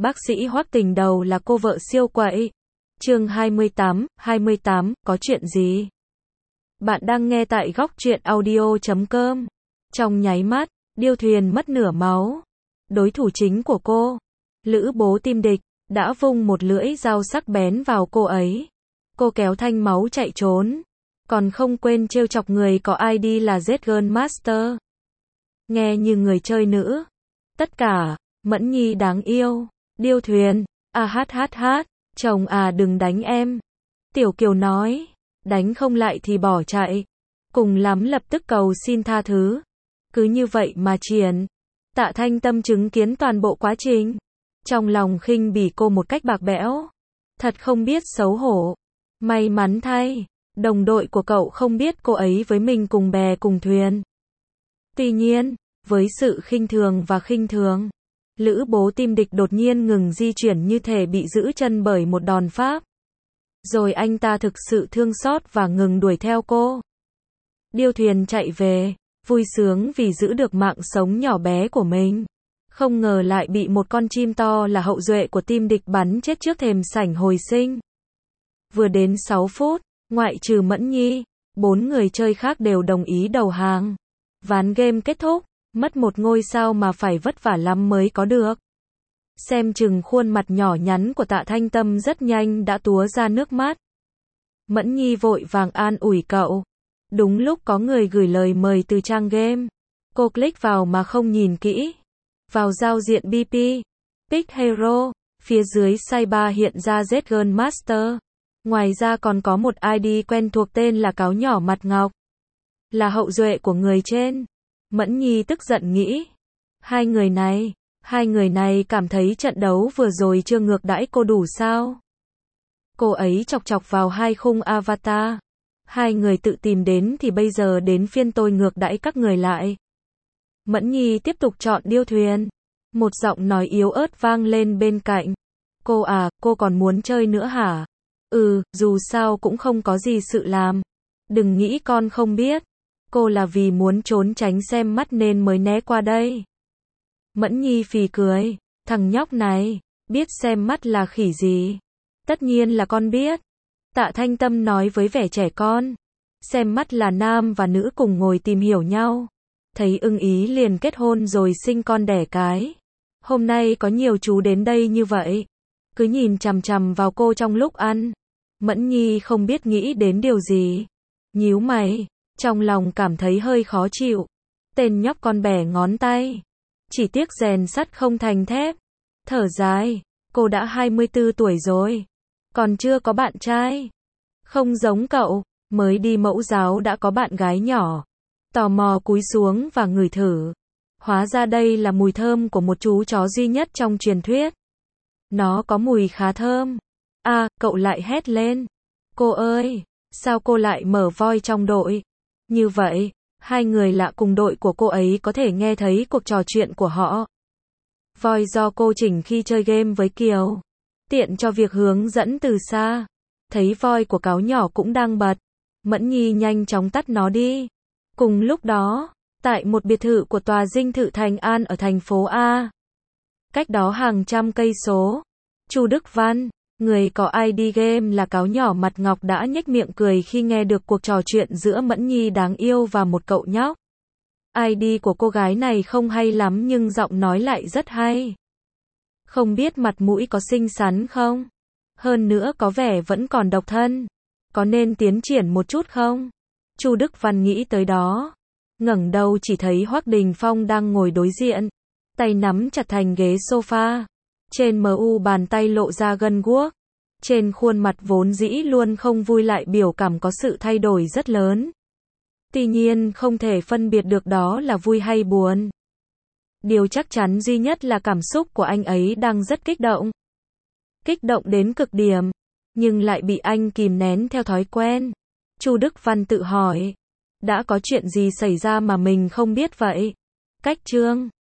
Bác sĩ Hoắc Tình Đầu là cô vợ siêu quậy. Chương 28, có chuyện gì? Bạn đang nghe tại góc truyện audio.com. Trong nháy mắt, Điêu Thuyền mất nửa máu. Đối thủ chính của cô, Lữ Bố Tim Địch, đã vung một lưỡi dao sắc bén vào cô ấy. Cô kéo thanh máu chạy trốn, còn không quên trêu chọc người có ID là Z-Girl Master. Nghe như người chơi nữ. Tất cả, Mẫn Nhi đáng yêu, Điêu Thuyền, chồng à đừng đánh em. Tiểu Kiều nói, đánh không lại thì bỏ chạy. Cùng lắm lập tức cầu xin tha thứ. Cứ như vậy mà triển. Tạ Thanh Tâm chứng kiến toàn bộ quá trình. Trong lòng khinh bỉ cô một cách bạc bẽo. Thật không biết xấu hổ. May mắn thay, đồng đội của cậu không biết cô ấy với mình cùng bè cùng thuyền. Tuy nhiên, với sự khinh thường, Lữ Bố Tim Địch đột nhiên ngừng di chuyển như thể bị giữ chân bởi một đòn pháp. Rồi anh ta thực sự thương xót và ngừng đuổi theo cô. Điêu Thuyền chạy về, vui sướng vì giữ được mạng sống nhỏ bé của mình. Không ngờ lại bị một con chim to là hậu duệ của Tim Địch bắn chết trước thềm sảnh hồi sinh. Vừa đến 6 phút, ngoại trừ Mẫn Nhi, 4 người chơi khác đều đồng ý đầu hàng. Ván game kết thúc, mất một ngôi sao mà phải vất vả lắm mới có được. Xem chừng khuôn mặt nhỏ nhắn của Tạ Thanh Tâm rất nhanh đã túa ra nước mắt. Mẫn Nhi vội vàng an ủi cậu. Đúng lúc có người gửi lời mời từ trang game. Cô click vào mà không nhìn kỹ. Vào giao diện BP, Pick Hero, phía dưới sidebar hiện ra Z-Girl Master. Ngoài ra còn có một ID quen thuộc tên là Cáo Nhỏ Mặt Ngọc. Là hậu duệ của người trên. Mẫn Nhi tức giận nghĩ. Hai người này cảm thấy trận đấu vừa rồi chưa ngược đãi cô đủ sao? Cô ấy chọc chọc vào hai khung avatar. Hai người tự tìm đến thì bây giờ đến phiên tôi ngược đãi các người lại. Mẫn Nhi tiếp tục chọn Điêu Thuyền. Một giọng nói yếu ớt vang lên bên cạnh. Cô à, cô còn muốn chơi nữa hả? Dù sao cũng không có gì sự làm. Đừng nghĩ con không biết. Cô là vì muốn trốn tránh xem mắt nên mới né qua đây. Mẫn Nhi phì cười. Thằng nhóc này, biết xem mắt là khỉ gì? Tất nhiên là con biết. Tạ Thanh Tâm nói với vẻ trẻ con. Xem mắt là nam và nữ cùng ngồi tìm hiểu nhau. Thấy ưng ý liền kết hôn rồi sinh con đẻ cái. Hôm nay có nhiều chú đến đây như vậy. Cứ nhìn chằm chằm vào cô trong lúc ăn. Mẫn Nhi không biết nghĩ đến điều gì. Nhíu mày, trong lòng cảm thấy hơi khó chịu. Tên nhóc con bẻ ngón tay. Chỉ tiếc rèn sắt không thành thép. Thở dài, cô đã 24 tuổi rồi. Còn chưa có bạn trai. Không giống cậu, mới đi mẫu giáo đã có bạn gái nhỏ. Tò mò cúi xuống và ngửi thử. Hóa ra đây là mùi thơm của một chú chó duy nhất trong truyền thuyết. Nó có mùi khá thơm. Cậu lại hét lên. Cô ơi, sao cô lại mở voi trong đội? Như vậy, hai người lạ cùng đội của cô ấy có thể nghe thấy cuộc trò chuyện của họ. Voi do cô chỉnh khi chơi game với Kiều. Tiện cho việc hướng dẫn từ xa. Thấy voi của Cáo Nhỏ cũng đang bật. Mẫn Nhi nhanh chóng tắt nó đi. Cùng lúc đó, tại một biệt thự của tòa dinh thự Thành An ở thành phố A. Cách đó hàng trăm cây số. Chu Đức Văn, người có ID game là Cáo Nhỏ Mặt Ngọc đã nhếch miệng cười khi nghe được cuộc trò chuyện giữa Mẫn Nhi đáng yêu và một cậu nhóc. ID của cô gái này không hay lắm nhưng giọng nói lại rất hay. Không biết mặt mũi có xinh xắn không? Hơn nữa có vẻ vẫn còn độc thân. Có nên tiến triển một chút không? Chu Đức Văn nghĩ tới đó. Ngẩng đầu chỉ thấy Hoắc Đình Phong đang ngồi đối diện. Tay nắm chặt thành ghế sofa. Trên MU bàn tay lộ ra gân guốc. Trên khuôn mặt vốn dĩ luôn không vui lại biểu cảm có sự thay đổi rất lớn. Tuy nhiên không thể phân biệt được đó là vui hay buồn. Điều chắc chắn duy nhất là cảm xúc của anh ấy đang rất kích động. Kích động đến cực điểm. Nhưng lại bị anh kìm nén theo thói quen. Chu Đức Văn tự hỏi. Đã có chuyện gì xảy ra mà mình không biết vậy? Cách chương